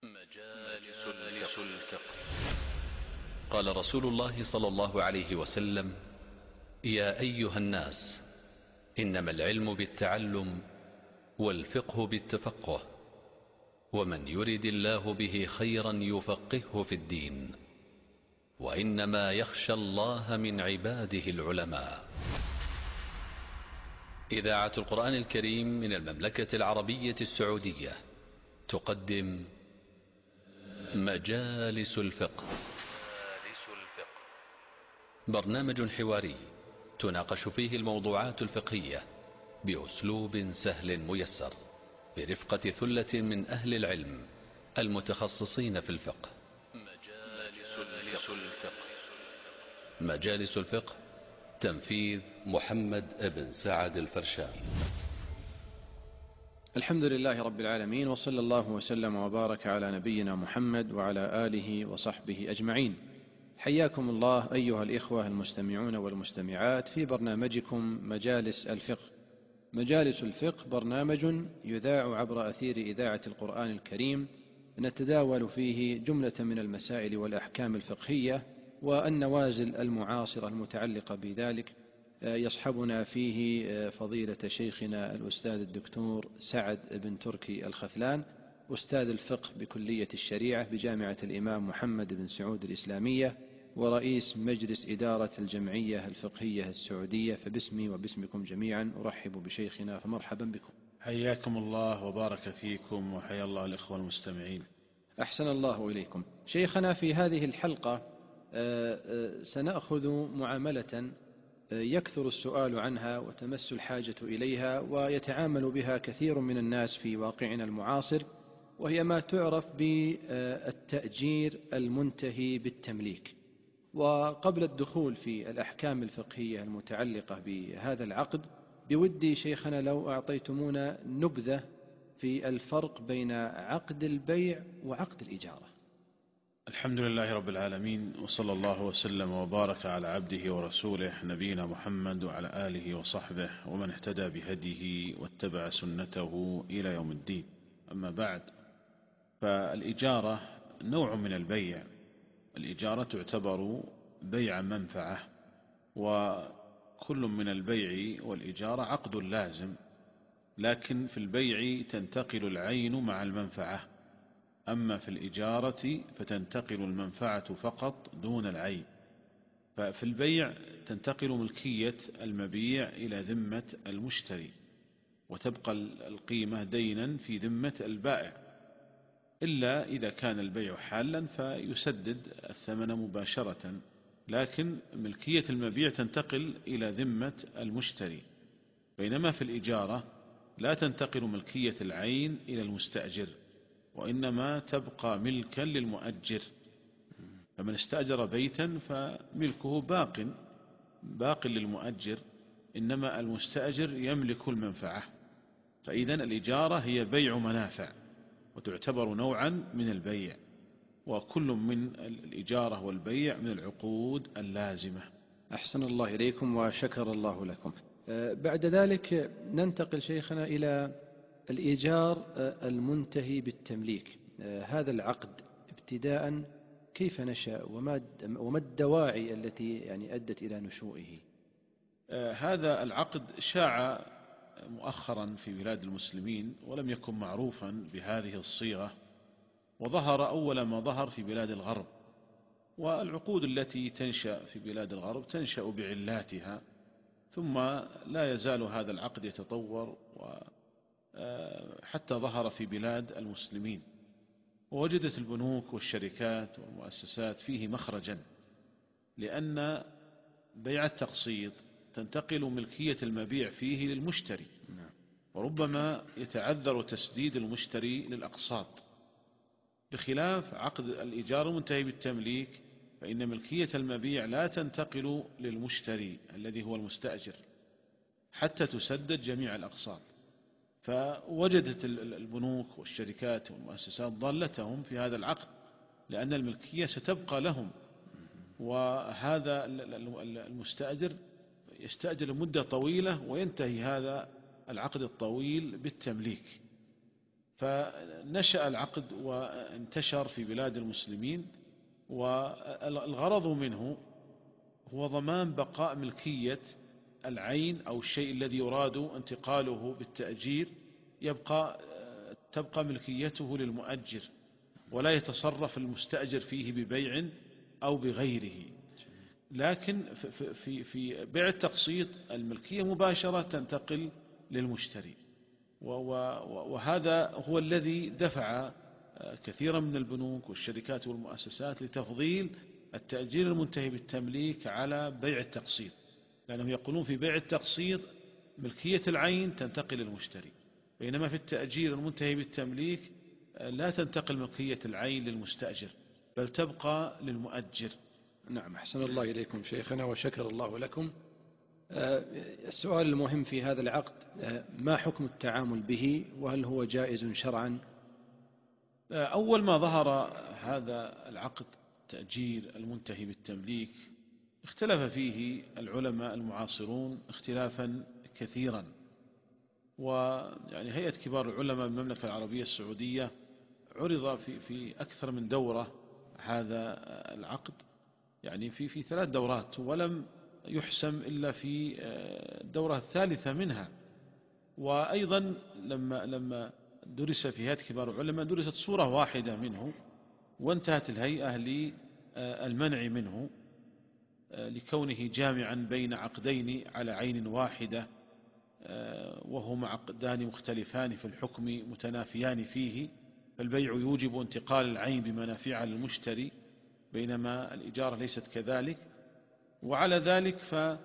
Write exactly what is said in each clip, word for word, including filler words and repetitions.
مجالس الفقه. قال رسول الله صلى الله عليه وسلم: يا أيها الناس، إنما العلم بالتعلم والفقه بالتفقه، ومن يرد الله به خيرا يفقهه في الدين، وإنما يخشى الله من عباده العلماء. إذاعة القرآن الكريم من المملكة العربية السعودية تقدم مجالس الفقه. برنامج حواري تناقش فيه الموضوعات الفقهية بأسلوب سهل ميسر، برفقة ثلة من أهل العلم المتخصصين في الفقه. مجالس الفقه. مجالس الفقه، تنفيذ محمد بن سعد الفرشاوي. الحمد لله رب العالمين، وصلى الله وسلم وبارك على نبينا محمد وعلى آله وصحبه أجمعين. حياكم الله أيها الإخوة المستمعون والمستمعات في برنامجكم مجالس الفقه. مجالس الفقه برنامج يذاع عبر أثير إذاعة القرآن الكريم، نتداول فيه جملة من المسائل والأحكام الفقهية والنوازل المعاصرة المتعلقة بذلك. يصحبنا فيه فضيلة شيخنا الأستاذ الدكتور سعد بن تركي الخثلان، أستاذ الفقه بكلية الشريعة بجامعة الإمام محمد بن سعود الإسلامية، ورئيس مجلس إدارة الجمعية الفقهية السعودية. فباسمي وباسمكم جميعا أرحب بشيخنا، فمرحبا بكم. حياكم الله وبارك فيكم، وحيا الله الإخوة المستمعين. أحسن الله إليكم. شيخنا، في هذه الحلقة سنأخذ معاملة يكثر السؤال عنها وتمس الحاجة إليها ويتعامل بها كثير من الناس في واقعنا المعاصر، وهي ما تعرف بالتأجير المنتهي بالتمليك. وقبل الدخول في الأحكام الفقهية المتعلقة بهذا العقد، بودي شيخنا لو أعطيتمونا نبذة في الفرق بين عقد البيع وعقد الإجارة. الحمد لله رب العالمين، وصلى الله وسلم وبارك على عبده ورسوله نبينا محمد وعلى آله وصحبه ومن اهتدى بهديه واتبع سنته إلى يوم الدين. أما بعد، فالإجارة نوع من البيع. الإجارة تعتبر بيع منفعة، وكل من البيع والإجارة عقد لازم، لكن في البيع تنتقل العين مع المنفعة، أما في الإجارة فتنتقل المنفعة فقط دون العين. ففي البيع تنتقل ملكية المبيع إلى ذمة المشتري، وتبقى القيمة دينا في ذمة البائع، إلا إذا كان البيع حالا فيسدد الثمن مباشرة، لكن ملكية المبيع تنتقل إلى ذمة المشتري. بينما في الإجارة لا تنتقل ملكية العين إلى المستأجر، وإنما تبقى ملكا للمؤجر. فمن استأجر بيتا فملكه باق باق للمؤجر، إنما المستأجر يملك المنفعة. فإذن الإجارة هي بيع منافع، وتعتبر نوعا من البيع، وكل من الإجارة والبيع من العقود اللازمة. أحسن الله إليكم وشكر الله لكم. بعد ذلك ننتقل شيخنا إلى الإيجار المنتهي بالتمليك. هذا العقد ابتداء كيف نشأ، وما الدواعي التي يعني أدت إلى نشوئه؟ هذا العقد شاع مؤخرا في بلاد المسلمين، ولم يكن معروفا بهذه الصيغة، وظهر أول ما ظهر في بلاد الغرب. والعقود التي تنشأ في بلاد الغرب تنشأ بعلاتها، ثم لا يزال هذا العقد يتطور حتى ظهر في بلاد المسلمين، ووجدت البنوك والشركات والمؤسسات فيه مخرجا، لأن بيع التقسيط تنتقل ملكية المبيع فيه للمشتري، وربما يتعذر تسديد المشتري للأقساط، بخلاف عقد الإيجار المنتهي بالتمليك، فإن ملكية المبيع لا تنتقل للمشتري الذي هو المستأجر حتى تسدد جميع الأقساط. فوجدت البنوك والشركات والمؤسسات ضالتهم في هذا العقد، لأن الملكية ستبقى لهم، وهذا المستأجر يستأجر لمدة طويلة وينتهي هذا العقد الطويل بالتمليك. فنشأ العقد وانتشر في بلاد المسلمين، والغرض منه هو ضمان بقاء ملكية العين أو الشيء الذي يراد انتقاله بالتأجير، يبقى تبقى ملكيته للمؤجر، ولا يتصرف المستأجر فيه ببيع أو بغيره. لكن في في بيع التقسيط الملكية مباشرة تنتقل للمشتري، وهذا هو الذي دفع كثيرا من البنوك والشركات والمؤسسات لتفضيل التأجير المنتهي بالتمليك على بيع التقسيط، لأنهم يقولون في بيع التقسيط ملكية العين تنتقل للمشتري، بينما في التأجير المنتهي بالتمليك لا تنتقل ملكية العين للمستأجر بل تبقى للمؤجر. نعم، أحسن الله إليكم شيخنا وشكر الله لكم. السؤال المهم في هذا العقد، ما حكم التعامل به، وهل هو جائز شرعا؟ أول ما ظهر هذا العقد التأجير المنتهي بالتمليك اختلف فيه العلماء المعاصرون اختلافا كثيرا، ويعني هيئة كبار العلماء بالمملكة العربية السعودية عرض في في أكثر من دورة هذا العقد، يعني في في ثلاث دورات، ولم يحسم إلا في الدورة الثالثة منها. وأيضا لما لما درس في هيئة كبار العلماء درست صورة واحدة منه، وانتهت الهيئة للمنع منه لكونه جامعا بين عقدين على عين واحدة، وهما عقدان مختلفان في الحكم متنافيان فيه، فالبيع يوجب انتقال العين بمنافعها للمشتري بينما الإجارة ليست كذلك. وعلى ذلك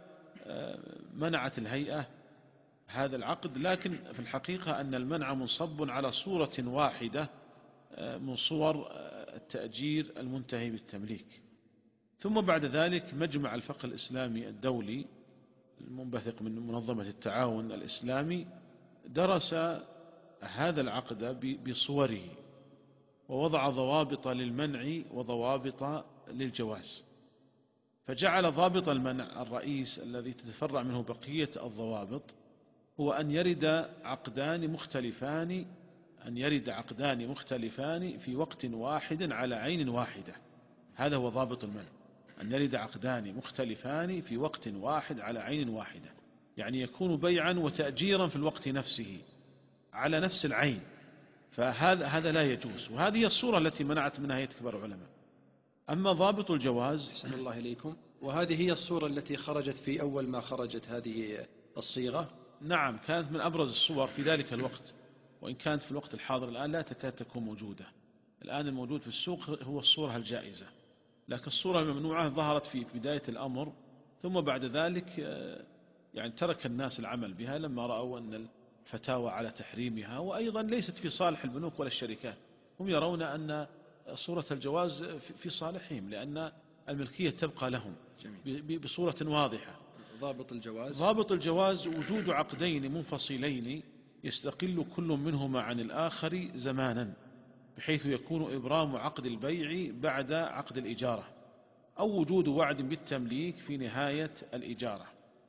فمنعت الهيئة هذا العقد، لكن في الحقيقة أن المنع منصب على صورة واحدة من صور التأجير المنتهي بالتمليك. ثم بعد ذلك مجمع الفقه الإسلامي الدولي المنبثق من منظمة التعاون الإسلامي درس هذا العقد بصوره، ووضع ضوابط للمنع وضوابط للجواز، فجعل ضابط المنع الرئيس الذي تتفرع منه بقية الضوابط هو أن يرد عقدان مختلفان أن يرد عقدان مختلفان في وقت واحد على عين واحدة. هذا هو ضابط المنع، أن يرد عقدان مختلفان في وقت واحد على عين واحدة، يعني يكون بيعا وتأجيرا في الوقت نفسه على نفس العين، فهذا هذا لا يجوز، وهذه الصورة التي منعت منها هيئة كبار العلماء. أما ضابط الجواز، أحسن الله إليكم، وهذه هي الصورة التي خرجت في أول ما خرجت هذه الصيغة. نعم، كانت من أبرز الصور في ذلك الوقت، وإن كانت في الوقت الحاضر الآن لا تكاد تكون موجودة. الآن الموجود في السوق هو الصورة الجائزة، لكن الصورة الممنوعة ظهرت في بداية الأمر، ثم بعد ذلك يعني ترك الناس العمل بها لما رأوا أن الفتاوى على تحريمها، وأيضا ليست في صالح البنوك ولا الشركات، هم يرون أن صورة الجواز في صالحهم لأن الملكية تبقى لهم بصورة واضحة. ضابط الجواز ضابط الجواز وجود عقدين منفصلين يستقل كل منهما عن الآخر زمانا، بحيث يكون إبرام عقد البيع بعد عقد الإجارة، أو وجود وعد بالتمليك في نهاية الإجارة.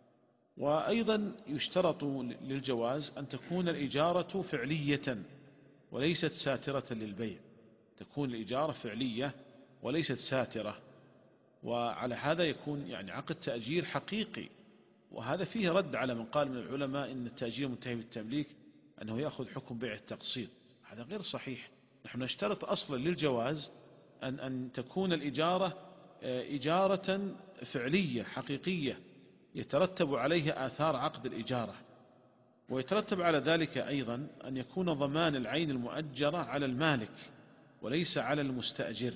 وأيضا يشترط للجواز أن تكون الإجارة فعلية وليست ساترة للبيع، تكون الإجارة فعلية وليست ساترة، وعلى هذا يكون يعني عقد تأجير حقيقي. وهذا فيه رد على من قال من العلماء إن التأجير منتهي بالتمليك أنه يأخذ حكم بيع التقسيط، هذا غير صحيح. نحن نشترط أصلا للجواز أن, أن تكون الإجارة إجارة فعلية حقيقية يترتب عليها آثار عقد الإجارة، ويترتب على ذلك أيضا أن يكون ضمان العين المؤجرة على المالك وليس على المستأجر،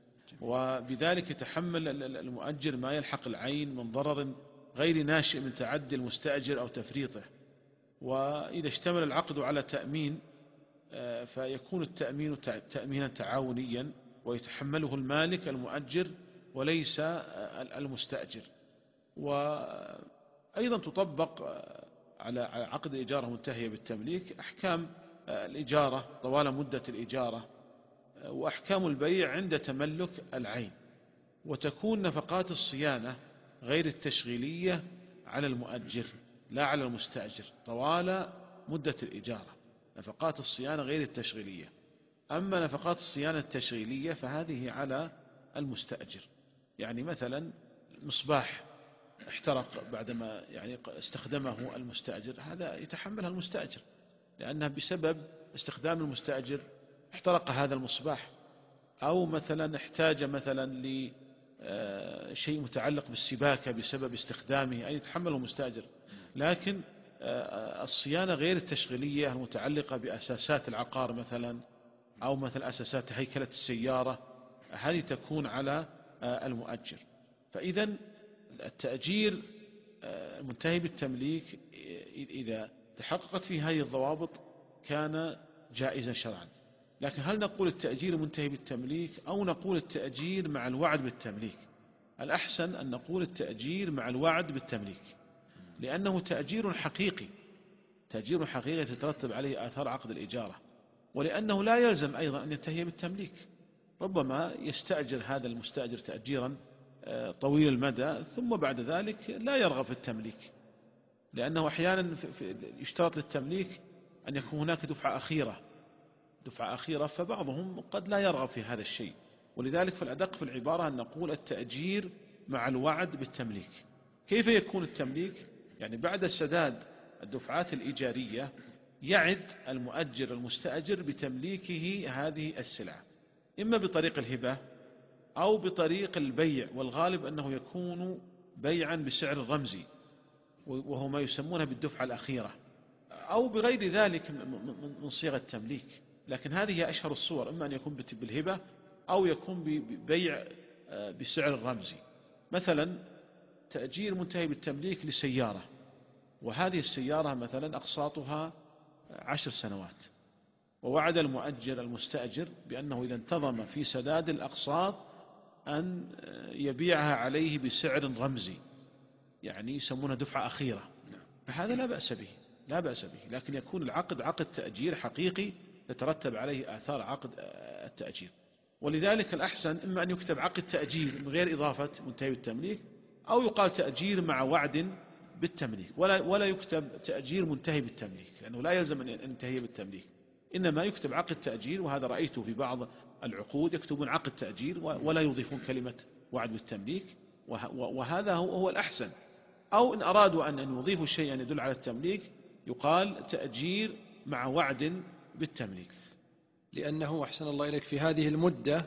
وبذلك يتحمل المؤجر ما يلحق العين من ضرر غير ناشئ من تعدي المستأجر أو تفريطه. وإذا اشتمل العقد على تأمين فيكون التأمين تأمينا تعاونيا ويتحمله المالك المؤجر وليس المستأجر. وأيضا تطبق على عقد الإجارة منتهية بالتمليك أحكام الإجارة طوال مدة الإجارة وأحكام البيع عند تملك العين، وتكون نفقات الصيانة غير التشغيلية على المؤجر لا على المستأجر طوال مدة الإجارة. نفقات الصيانة غير التشغيلية. أما نفقات الصيانة التشغيلية فهذه على المستأجر. يعني مثلا مصباح احترق بعدما يعني استخدمه المستأجر، هذا يتحملها المستأجر، لأنها بسبب استخدام المستأجر احترق هذا المصباح. أو مثلا احتاج مثلا لشيء متعلق بالسباكة بسبب استخدامه، أي يتحمله المستأجر. لكن الصيانة غير التشغيلية المتعلقة بأساسات العقار مثلا، أو مثل أساسات هيكلة السيارة، هذه تكون على المؤجر. فإذا التأجير المنتهي بالتمليك إذا تحققت فيه هذه الضوابط كان جائزا شرعا. لكن هل نقول التأجير المنتهي بالتمليك أو نقول التأجير مع الوعد بالتمليك؟ الأحسن أن نقول التأجير مع الوعد بالتمليك، لأنه تأجير حقيقي، تأجير حقيقي تترتب عليه آثار عقد الإجارة، ولأنه لا يلزم أيضا أن ينتهي بالتمليك. ربما يستأجر هذا المستأجر تأجيرا طويل المدى ثم بعد ذلك لا يرغب في التمليك، لأنه أحيانا يشترط للتمليك أن يكون هناك دفعة أخيرة دفعة أخيرة فبعضهم قد لا يرغب في هذا الشيء. ولذلك فالأدق في العبارة أن نقول التأجير مع الوعد بالتمليك. كيف يكون التمليك؟ يعني بعد سداد الدفعات الإيجارية يعد المؤجر المستأجر بتمليكه هذه السلعة، إما بطريق الهبة أو بطريق البيع، والغالب أنه يكون بيعا بسعر رمزي وهو ما يسمونه بالدفعة الأخيرة، أو بغير ذلك من صيغ التمليك. لكن هذه هي أشهر الصور، إما أن يكون بالهبة أو يكون ببيع بسعر رمزي. مثلا تأجير منتهي بالتمليك لسيارة، وهذه السيارة مثلا أقساطها عشر سنوات، ووعد المؤجر المستأجر بأنه إذا انتظم في سداد الأقساط أن يبيعها عليه بسعر رمزي، يعني يسمونه دفعة أخيرة. فهذا لا بأس به لا بأس به لكن يكون العقد عقد تأجير حقيقي يترتب عليه آثار عقد التأجير. ولذلك الأحسن إما أن يكتب عقد تأجير من غير إضافة منتهي بالتمليك، أو يقال تأجير مع وعد بالتمليك، ولا ولا يكتب تأجير منتهي بالتمليك، لأنه لا يلزم أن ينتهي بالتمليك، إنما يكتب عقد تأجير. وهذا رأيته في بعض العقود يكتبون عقد تأجير ولا يضيفون كلمة وعد بالتمليك، وهذا هو الأحسن. أو إن أرادوا أن يضيفوا شيئا يدل على التمليك يقال تأجير مع وعد بالتمليك، لأنه أحسن الله إليك في هذه المدة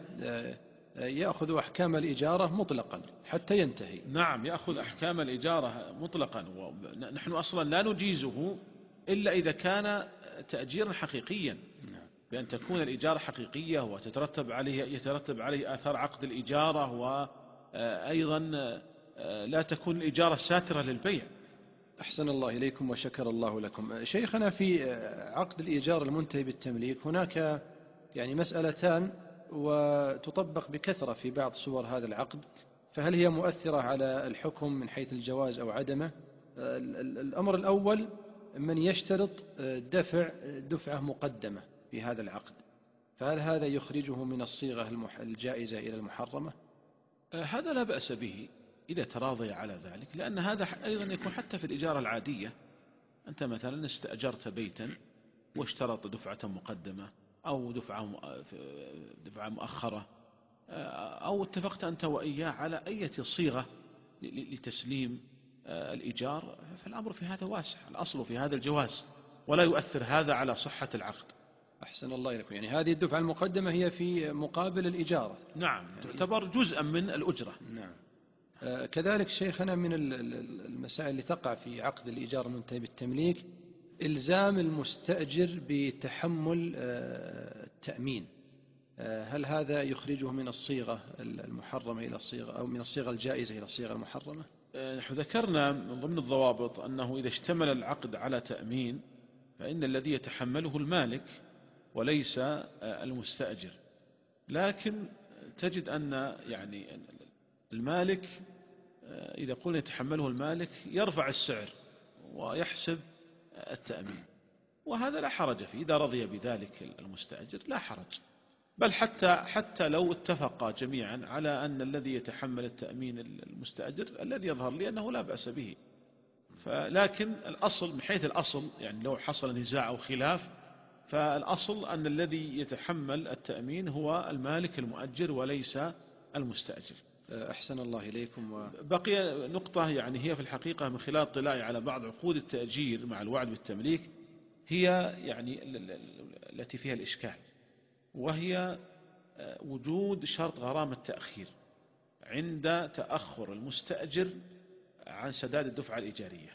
يأخذ أحكام الإجارة مطلقا حتى ينتهي. نعم، يأخذ أحكام الإجارة مطلقا، ونحن أصلا لا نجيزه إلا إذا كان تأجيرا حقيقيا، بأن تكون الإجارة حقيقية وتترتب عليه يترتب عليه آثار عقد الإجارة، وأيضا لا تكون الإجارة ساترة للبيع. أحسن الله إليكم وشكر الله لكم. شيخنا، في عقد الإيجار المنتهي بالتمليك هناك يعني مسألتان وتطبق بكثرة في بعض صور هذا العقد، فهل هي مؤثرة على الحكم من حيث الجواز أو عدمه؟ الأمر الأول من يشترط دفع دفعة مقدمة في هذا العقد، فهل هذا يخرجه من الصيغة الجائزة إلى المحرمة؟ هذا لا بأس به إذا تراضي على ذلك، لأن هذا أيضا يكون حتى في الإجارة العادية. أنت مثلا استأجرت بيتا واشترط دفعة مقدمة أو دفعة دفعة مؤخرة، أو اتفقت أنت وإياه على أي صيغة لتسليم الإيجار، فالأمر في هذا واسع، الأصل في هذا الجواز ولا يؤثر هذا على صحة العقد. أحسن الله إليكم. يعني هذه الدفعة المقدمة هي في مقابل الإجارة. نعم، تعتبر جزءا من الأجرة. نعم. كذلك شيخنا من المسائل اللي تقع في عقد الإيجار المنتهي بالتمليك إلزام المستأجر بتحمل التأمين، هل هذا يخرجه من الصيغة المحرمة إلى الصيغة أو من الصيغة الجائزة إلى الصيغة المحرمة؟ نحن ذكرنا من ضمن الضوابط أنه إذا اشتمل العقد على تأمين فإن الذي يتحمله المالك وليس المستأجر. لكن تجد أن يعني المالك إذا قلنا يتحمله المالك يرفع السعر ويحسب التأمين، وهذا لا حرج فيه إذا رضي بذلك المستأجر، لا حرج. بل حتى حتى لو اتفقا جميعا على أن الذي يتحمل التأمين المستأجر، الذي يظهر لي أنه لا بأس به. فلكن الأصل من حيث الأصل، يعني لو حصل نزاع أو خلاف فالأصل أن الذي يتحمل التأمين هو المالك المؤجر وليس المستأجر. أحسن الله إليكم. و... بقي نقطة يعني هي في الحقيقة من خلال اطلاعي على بعض عقود التأجير مع الوعد بالتمليك هي يعني التي فيها الإشكال، وهي وجود شرط غرامة تأخير عند تأخر المستأجر عن سداد الدفعة الإيجارية.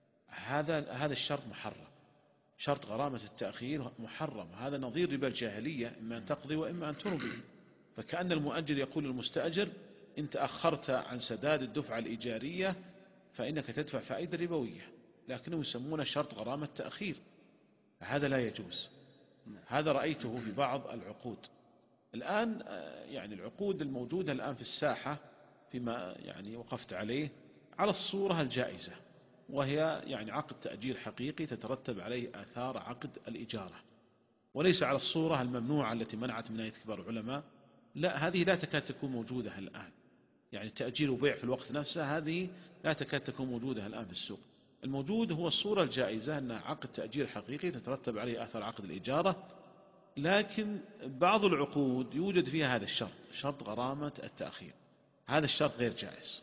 هذا هذا الشرط محرم، شرط غرامة التأخير محرم، هذا نظير ربا الجاهلية، إما أن تقضي وإما أن تربي. فكأن المؤجر يقول للمستأجر إن تأخرت عن سداد الدفعة الإيجارية فإنك تدفع فائدة ربوية، لكنهم يسمونه شرط غرامة تأخير. هذا لا يجوز، هذا رأيته في بعض العقود. الآن يعني العقود الموجودة الآن في الساحة فيما يعني وقفت عليه على الصورة الجائزة، وهي يعني عقد تأجير حقيقي تترتب عليه آثار عقد الإجارة، وليس على الصورة الممنوعة التي منعت من آية كبار العلماء. لا، هذه لا تكاد تكون موجودة الآن، يعني تأجير وبيع في الوقت نفسه هذه لا تكاد تكون موجودة الآن في السوق. الموجود هو الصورة الجائزة أن عقد تأجير حقيقي تترتب عليه آثار عقد الإجارة، لكن بعض العقود يوجد فيها هذا الشرط، شرط غرامة التأخير. هذا الشرط غير جائز،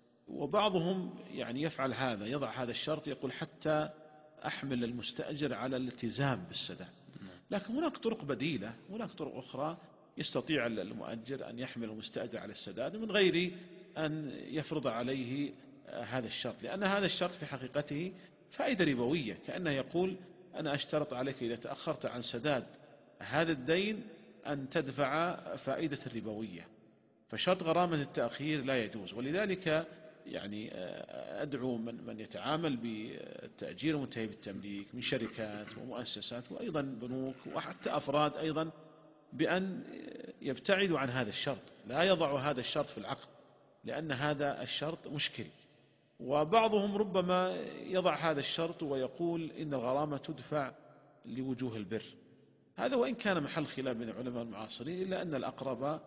وبعضهم يعني يفعل هذا، يضع هذا الشرط، يقول حتى أحمل المستأجر على الالتزام بالسداد. لكن هناك طرق بديلة، هناك طرق أخرى يستطيع المؤجر أن يحمل المستأجر على السداد من غير أن يفرض عليه هذا الشرط، لأن هذا الشرط في حقيقته فائدة ربوية، كأنه يقول أنا أشترط عليك إذا تأخرت عن سداد هذا الدين أن تدفع فائدة ربوية. فشرط غرامة التأخير لا يجوز. ولذلك يعني أدعو من من يتعامل بالتأجير ومنتهي بالتمليك من شركات ومؤسسات وأيضا بنوك وحتى أفراد أيضا بأن يبتعدوا عن هذا الشرط، لا يضعوا هذا الشرط في العقد، لأن هذا الشرط مشكل. وبعضهم ربما يضع هذا الشرط ويقول إن الغرامة تدفع لوجوه البر. هذا وإن كان محل خلاف بين العلماء المعاصرين، إلا أن الأقرب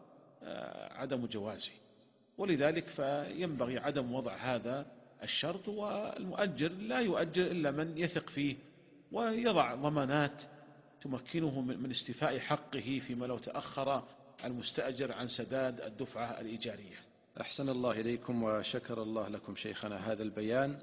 عدم جوازه، ولذلك فينبغي عدم وضع هذا الشرط. والمؤجر لا يؤجر إلا من يثق فيه ويضع ضمانات تمكنه من استيفاء حقه فيما لو تأخر المستأجر عن سداد الدفعة الإيجارية. أحسن الله إليكم وشكر الله لكم شيخنا هذا البيان.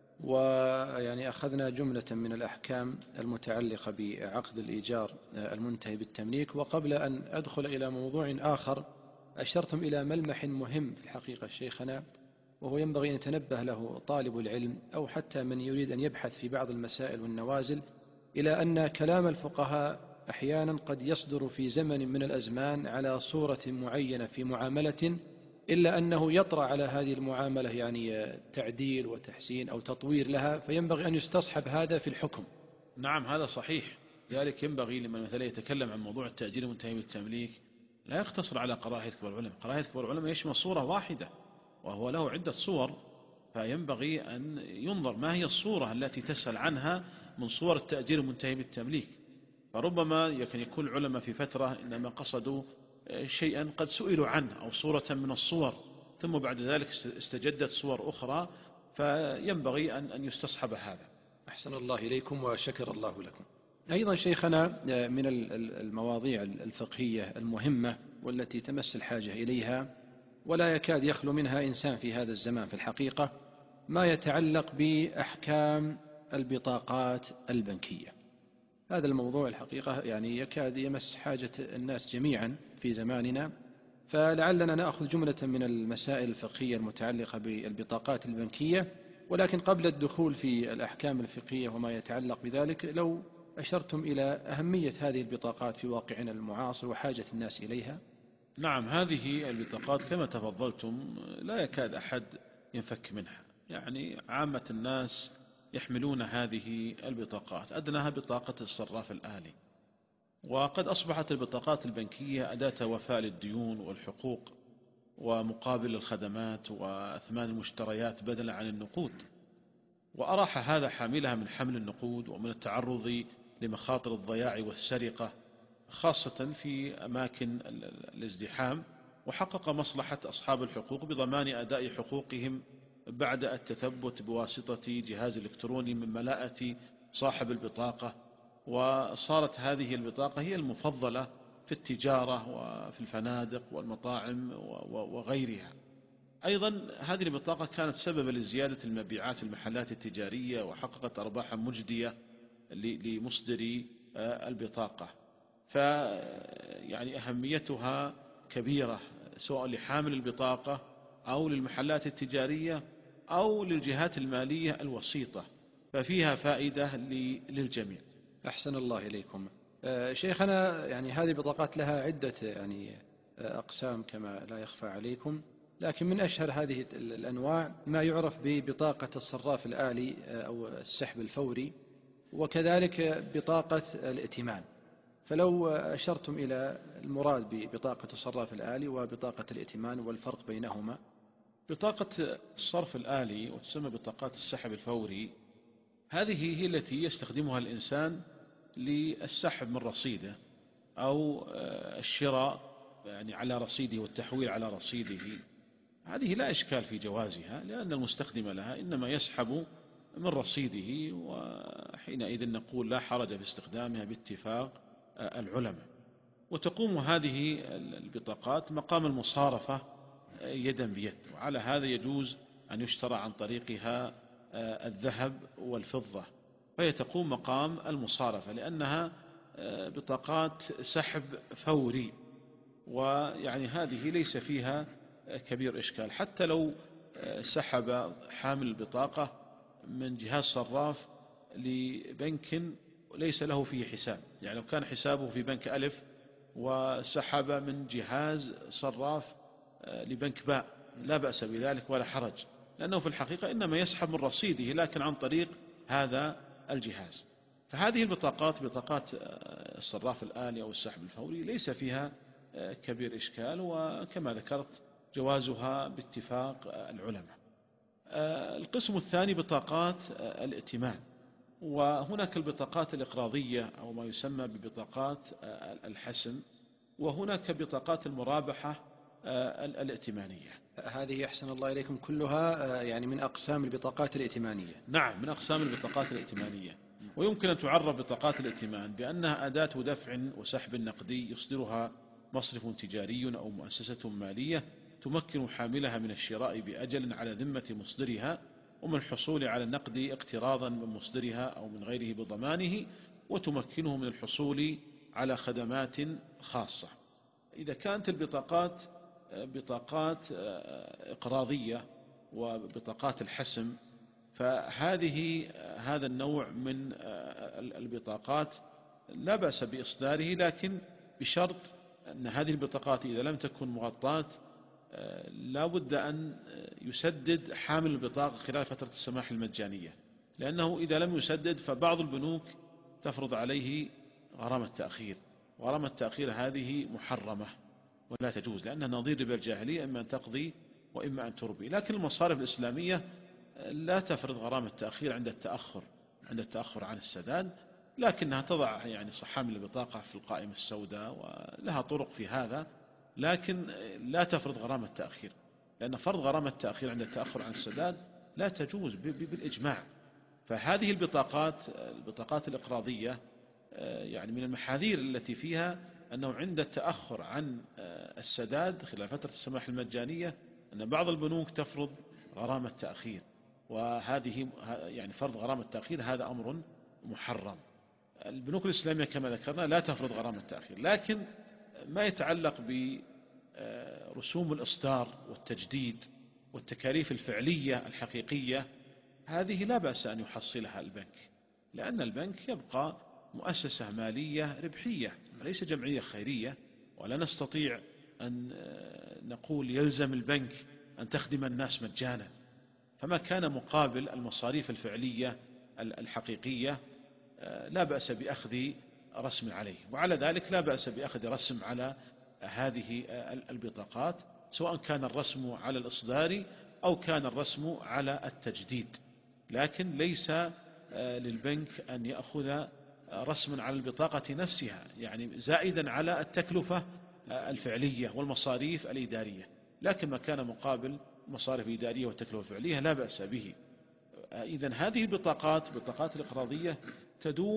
ويعني أخذنا جملة من الأحكام المتعلقة بعقد الإيجار المنتهي بالتمليك. وقبل أن أدخل إلى موضوع آخر أشرتم إلى ملمح مهم في الحقيقة شيخنا، وهو ينبغي أن يتنبه له طالب العلم أو حتى من يريد أن يبحث في بعض المسائل والنوازل، إلى أن كلام الفقهاء أحيانا قد يصدر في زمن من الأزمان على صورة معينة في معاملة، إلا أنه يطرأ على هذه المعاملة يعني تعديل وتحسين أو تطوير لها، فينبغي أن يستصحب هذا في الحكم. نعم هذا صحيح. لذلك ينبغي لمن مثلا يتكلم عن موضوع التأجير المنتهي بالتمليك لا يقتصر على قراءة كبار العلماء. قراءة كبار العلماء يشمل صورة واحدة وهو له عدة صور، فينبغي أن ينظر ما هي الصورة التي تسأل عنها من صور التأجير المنتهي بالتمليك. فربما يكون العلماء في فترة إنما قصدوا شيئا قد سئلوا عنه أو صورة من الصور، ثم بعد ذلك استجدت صور أخرى، فينبغي أن أن يستصحب هذا. أحسن الله إليكم وشكر الله لكم. أيضا شيخنا من المواضيع الفقهية المهمة والتي تمس الحاجة إليها ولا يكاد يخلو منها إنسان في هذا الزمان في الحقيقة ما يتعلق بأحكام البطاقات البنكية. هذا الموضوع الحقيقة يعني يكاد يمس حاجة الناس جميعا في زماننا، فلعلنا نأخذ جملة من المسائل الفقهية المتعلقة بالبطاقات البنكية. ولكن قبل الدخول في الأحكام الفقهية وما يتعلق بذلك، لو أشرتم إلى أهمية هذه البطاقات في واقعنا المعاصر وحاجة الناس إليها. نعم هذه البطاقات كما تفضلتم لا يكاد أحد ينفك منها، يعني عامة الناس يحملون هذه البطاقات، أدناها بطاقة الصراف الآلي. وقد أصبحت البطاقات البنكية أداة وفاء للديون والحقوق ومقابل الخدمات وأثمان المشتريات بدلا عن النقود، وأراح هذا حاملها من حمل النقود ومن التعرض لمخاطر الضياع والسرقة خاصة في أماكن الازدحام، وحقق مصلحة أصحاب الحقوق بضمان أداء حقوقهم بعد التثبت بواسطة جهاز إلكتروني من ملاءة صاحب البطاقة، وصارت هذه البطاقة هي المفضلة في التجارة وفي الفنادق والمطاعم وغيرها. أيضا هذه البطاقة كانت سببا لزيادة المبيعات في المحلات التجارية، وحققت أرباحا مجدية لمصدري البطاقة. فيعني أهميتها كبيرة سواء لحامل البطاقة أو للمحلات التجارية أو للجهات المالية الوسيطة، ففيها فائدة للجميع. أحسن الله إليكم. شيخنا، يعني هذه البطاقات لها عدة يعني أقسام كما لا يخفى عليكم، لكن من أشهر هذه الأنواع ما يعرف ببطاقة الصراف الآلي أو السحب الفوري، وكذلك بطاقة الائتمان. فلو أشرتم إلى المراد ببطاقة الصراف الآلي وبطاقة الائتمان والفرق بينهما. بطاقة الصرف الآلي، وتسمى بطاقات السحب الفوري، هذه هي التي يستخدمها الإنسان للسحب من رصيده أو الشراء يعني على رصيده والتحويل على رصيده. هذه لا إشكال في جوازها، لأن المستخدم لها إنما يسحب من رصيده، وحينئذ نقول لا حرج في استخدامها باتفاق العلماء. وتقوم هذه البطاقات مقام المصارفة يدا بيد، وعلى هذا يجوز أن يشترى عن طريقها الذهب والفضة، فهي تقوم مقام المصارفة لأنها بطاقات سحب فوري، ويعني هذه ليس فيها كبير إشكال. حتى لو سحب حامل البطاقة من جهاز صراف لبنك ليس له فيه حساب، يعني لو كان حسابه في بنك ألف وسحب من جهاز صراف لبنك باء لا بأس بذلك ولا حرج، لأنه في الحقيقة إنما يسحب من رصيده لكن عن طريق هذا الجهاز. فهذه البطاقات بطاقات الصراف الآلي أو السحب الفوري ليس فيها كبير إشكال، وكما ذكرت جوازها باتفاق العلماء. القسم الثاني بطاقات الائتمان، وهناك البطاقات الإقراضية أو ما يسمى ببطاقات الحسم، وهناك بطاقات المرابحة الائتمانية. هذه أحسن الله إليكم كلها يعني من أقسام البطاقات الائتمانية. نعم، من أقسام البطاقات الائتمانية. ويمكن أن تعرف بطاقات الائتمان بأنها أداة دفع وسحب نقدي يصدرها مصرف تجاري أو مؤسسة مالية تمكن حاملها من الشراء بأجل على ذمة مصدرها، ومن الحصول على النقد اقتراضا من مصدرها أو من غيره بضمانه، وتمكنه من الحصول على خدمات خاصة. إذا كانت البطاقات بطاقات إقراضية وبطاقات الحسم، فهذه هذا النوع من البطاقات لا بأس بإصداره، لكن بشرط أن هذه البطاقات إذا لم تكن مغطاة لا بد أن يسدد حامل البطاقة خلال فترة السماح المجانية، لأنه إذا لم يسدد فبعض البنوك تفرض عليه غرامة تأخير، وغرامة التأخير هذه محرمة ولا تجوز، لأنها نظير ربا الجاهلية، إما أن تقضي وإما أن تربي. لكن المصارف الإسلامية لا تفرض غرامة التأخير عند التأخر عند التأخر عن السداد، لكنها تضع يعني حامل البطاقة في القائمة السوداء، ولها طرق في هذا، لكن لا تفرض غرامة التأخير، لأن فرض غرامة التأخير عند التأخر عن السداد لا تجوز بالإجماع. فهذه البطاقات البطاقات الإقراضية يعني من المحاذير التي فيها أنه عند التأخر عن السداد خلال فترة السماح المجانية أن بعض البنوك تفرض غرامة تأخير، وهذه يعني فرض غرامة التأخير هذا أمر محرم. البنوك الإسلامية كما ذكرنا لا تفرض غرامة التأخير، لكن ما يتعلق برسوم الإصدار والتجديد والتكاليف الفعلية الحقيقية هذه لا بأس أن يحصلها البنك، لأن البنك يبقى مؤسسة مالية ربحية وليس جمعية خيرية، ولا نستطيع أن نقول يلزم البنك أن تخدم الناس مجانا. فما كان مقابل المصاريف الفعلية الحقيقية لا بأس بأخذ رسم عليه، وعلى ذلك لا بأس بأخذ رسم على هذه البطاقات، سواء كان الرسم على الإصدار أو كان الرسم على التجديد، لكن ليس للبنك أن يأخذ رسما على البطاقة نفسها، يعني زائدا على التكلفة الفعلية والمصاريف الإدارية، لكن ما كان مقابل مصاريف إدارية والتكلفة الفعلية لا بأس به. إذن هذه البطاقات بطاقات الإقراضية تدور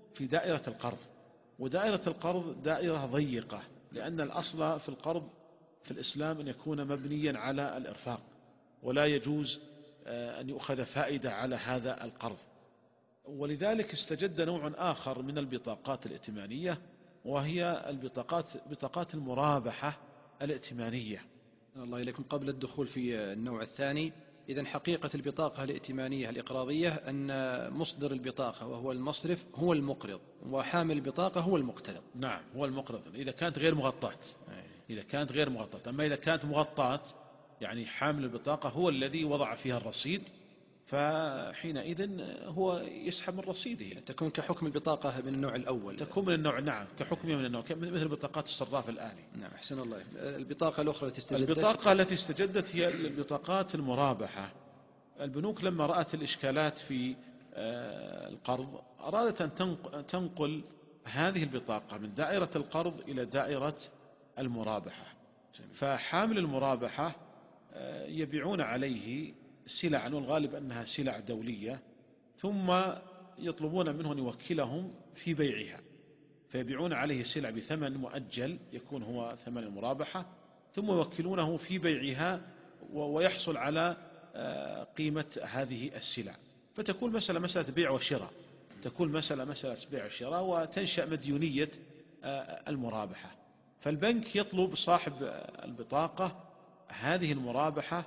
في دائرة القرض، ودائرة القرض دائرة ضيقة، لأن الأصل في القرض في الإسلام أن يكون مبنيا على الإرفاق، ولا يجوز أن يؤخذ فائدة على هذا القرض. ولذلك استجد نوع آخر من البطاقات الائتمانية، وهي البطاقات بطاقات المرابحة الائتمانية. الله إليكم. قبل الدخول في النوع الثاني، إذن حقيقة البطاقة الائتمانية الإقراضية أن مصدر البطاقة وهو المصرف هو المقرض، وحامل البطاقة هو المقترض. نعم، هو المقرض إذا كانت غير مغطاة. إذا كانت غير مغطاة. أما إذا كانت مغطاة يعني حامل البطاقة هو الذي وضع فيها الرصيد، فحينئذ هو يسحب من رصيده. تكون كحكم البطاقة من النوع الأول. تكون من النوع، نعم، كحكمها من النوع، مثل بطاقات الصراف الآلي. نعم، أحسن الله. البطاقة الأخرى التي استجدت، البطاقة التي استجدت هي البطاقات المرابحة. البنوك لما رأت الإشكالات في القرض أرادت أن تنقل هذه البطاقة من دائرة القرض إلى دائرة المرابحة. فحامل المرابحة يبيعون عليه سلعا، والغالب أنها سلع دولية، ثم يطلبون منه أن يوكلهم في بيعها، فيبيعون عليه السلع بثمن مؤجل يكون هو ثمن المرابحة، ثم يوكلونه في بيعها ويحصل على قيمة هذه السلع. فتكون مسألة مسألة بيع وشراء، تكون مسألة مسألة بيع وشراء، وتنشأ مديونية المرابحة. فالبنك يطلب صاحب البطاقة هذه المرابحة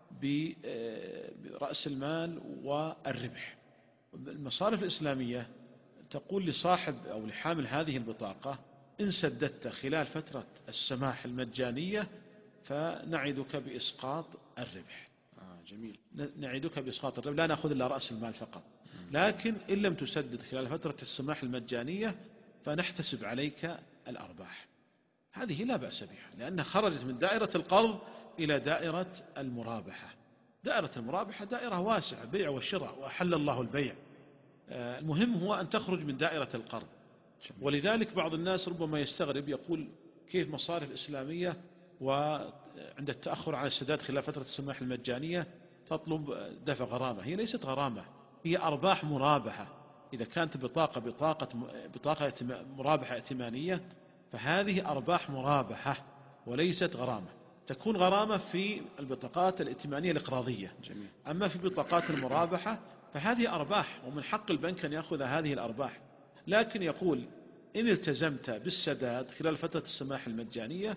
برأس المال والربح. المصارف الإسلامية تقول لصاحب أو لحامل هذه البطاقة: إن سددت خلال فترة السماح المجانية فنعدك بإسقاط الربح. آه جميل. نعدك بإسقاط الربح، لا نأخذ إلا رأس المال فقط. لكن إن لم تسدد خلال فترة السماح المجانية فنحتسب عليك الأرباح. هذه لا بأس بها، لأنها خرجت من دائرة القرض إلى دائرة المرابحة. دائرة المرابحة دائرة واسعة، بيع وشراء، وأحل الله البيع. المهم هو أن تخرج من دائرة القرض. ولذلك بعض الناس ربما يستغرب، يقول: كيف مصارف إسلامية وعند التأخر عن السداد خلال فترة السماح المجانية تطلب دفع غرامة؟ هي ليست غرامة، هي أرباح مرابحة. إذا كانت بطاقة بطاقة بطاقة مرابحة ائتمانية فهذه أرباح مرابحة وليست غرامة. تكون غرامة في البطاقات الائتمانية الإقراضية. جميل. أما في بطاقات المرابحة فهذه أرباح، ومن حق البنك أن يأخذ هذه الأرباح. لكن يقول: إن التزمت بالسداد خلال فترة السماح المجانية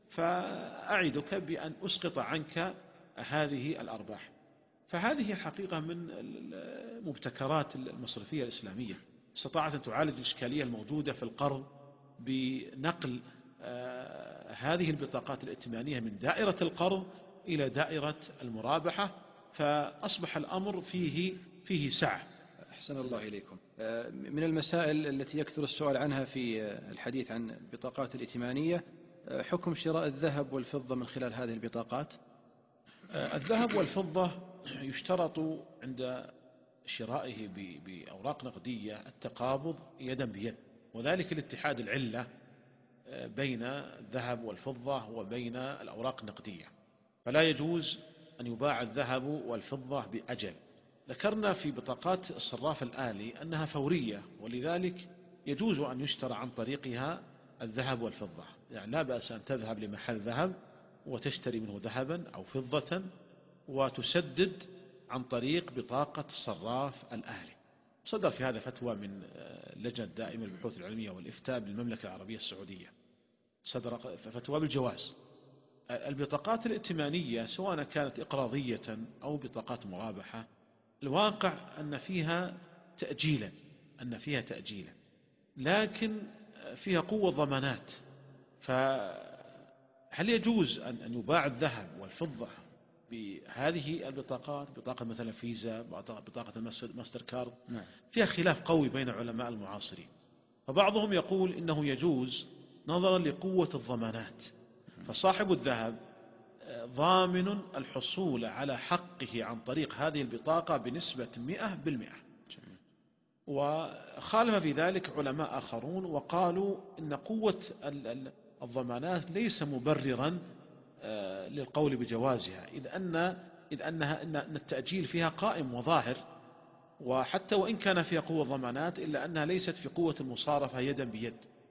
فأعدك بأن أسقط عنك هذه الأرباح. فهذه حقيقة من المبتكرات المصرفية الإسلامية، استطاعت أن تعالج الإشكالية الموجودة في القرض بنقل آه هذه البطاقات الائتمانية من دائرة القرض إلى دائرة المرابحة، فأصبح الأمر فيه فيه سعة. أحسن الله إليكم. من المسائل التي يكثر السؤال عنها في الحديث عن البطاقات الائتمانية حكم شراء الذهب والفضة من خلال هذه البطاقات. الذهب والفضة يشترط عند شرائه بأوراق نقدية التقابض يدا بيد، وذلك لاتحاد العلة بين الذهب والفضة وبين الأوراق النقدية، فلا يجوز أن يباع الذهب والفضة بأجل. ذكرنا في بطاقات الصراف الآلي أنها فورية، ولذلك يجوز أن يشترى عن طريقها الذهب والفضة. يعني لا بأس أن تذهب لمحل ذهب وتشتري منه ذهبا أو فضة وتسدد عن طريق بطاقة الصراف الآلي. صدر في هذا فتوى من لجنة دائمة للبحوث العلمية والإفتاء بالمملكة العربية السعودية، صدر فتوى بالجواز. البطاقات الائتمانية سواء كانت إقراضية أو بطاقات مرابحة، الواقع أن فيها تأجيلا أن فيها تأجيلا لكن فيها قوة ضمانات. فهل يجوز أن يباع الذهب والفضة بهذه البطاقات، بطاقة مثلا فيزا، بطاقة الماستر كارد؟ فيها خلاف قوي بين علماء المعاصرين، فبعضهم يقول إنه يجوز نظرا لقوة الضمانات، فصاحب الذهب ضامن الحصول على حقه عن طريق هذه البطاقة بنسبة مئة بالمئة. وخالف في ذلك علماء آخرون وقالوا إن قوة الضمانات ليس مبررا للقول بجوازها، إذ أن إذ أنها إن التأجيل فيها قائم وظاهر، وحتى وإن كان فيها قوة ضمانات إلا أنها ليست في قوة المصارفة يدا بيد.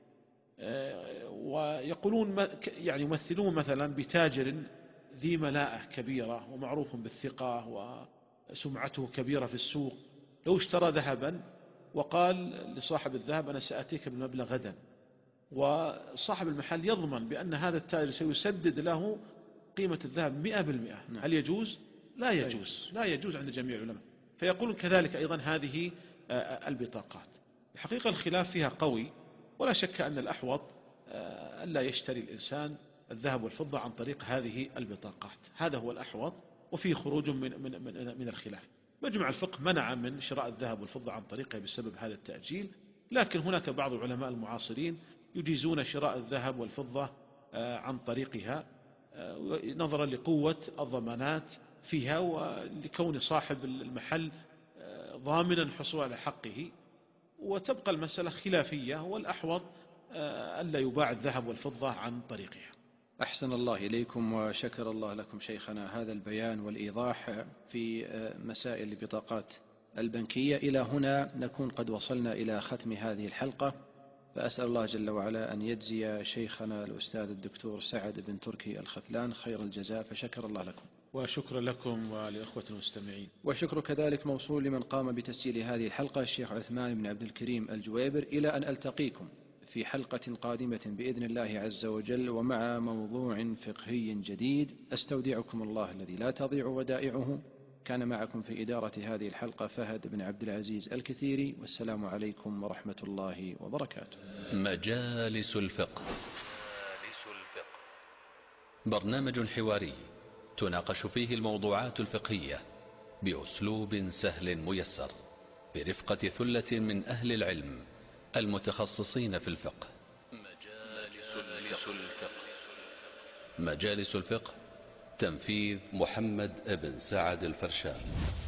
ويقولون يعني يمثلون مثلا بتاجر ذي ملاءة كبيرة ومعروف بالثقة وسمعته كبيرة في السوق، لو اشترى ذهبا وقال لصاحب الذهب أنا سأتيك بالمبلغ غدا، وصاحب المحل يضمن بأن هذا التاجر سيسدد له قيمة الذهب مئة بالمئة، هل يجوز؟ لا يجوز، لا يجوز عند جميع العلماء. فيقولون كذلك أيضا هذه البطاقات. الحقيقة الخلاف فيها قوي، ولا شك أن الأحوط ألا يشتري الإنسان الذهب والفضة عن طريق هذه البطاقات، هذا هو الأحوط، وفيه خروج من, من, من, من الخلاف. مجمع الفقه منع من شراء الذهب والفضة عن طريقه بسبب هذا التأجيل، لكن هناك بعض العلماء المعاصرين يجيزون شراء الذهب والفضة عن طريقها نظرا لقوة الضمانات فيها، ولكون صاحب المحل ضامنا الحصول على حقه. وتبقى المسألة خلافية، والأحوط ألا يباع الذهب والفضة عن طريقها. أحسن الله إليكم وشكر الله لكم شيخنا هذا البيان والإيضاح في مسائل البطاقات البنكية. إلى هنا نكون قد وصلنا إلى ختم هذه الحلقة، فأسأل الله جل وعلا أن يجزي شيخنا الأستاذ الدكتور سعد بن تركي الخذلان خير الجزاء، فشكر الله لكم. وشكرا لكم ولإخوة المستمعين. وشكر كذلك موصول لمن قام بتسجيل هذه الحلقة الشيخ عثمان بن عبد الكريم الجويبر. إلى أن ألتقيكم في حلقة قادمة بإذن الله عز وجل ومع موضوع فقهي جديد، أستودعكم الله الذي لا تضيع ودائعه. كان معكم في إدارة هذه الحلقة فهد بن عبد العزيز الكثيري، والسلام عليكم ورحمة الله وبركاته. مجالس الفقه، برنامج حواري تناقش فيه الموضوعات الفقهية بأسلوب سهل ميسر برفقة ثلة من أهل العلم المتخصصين في الفقه. مجالس الفقه. مجالس الفقه تنفيذ محمد بن سعد الفرشان.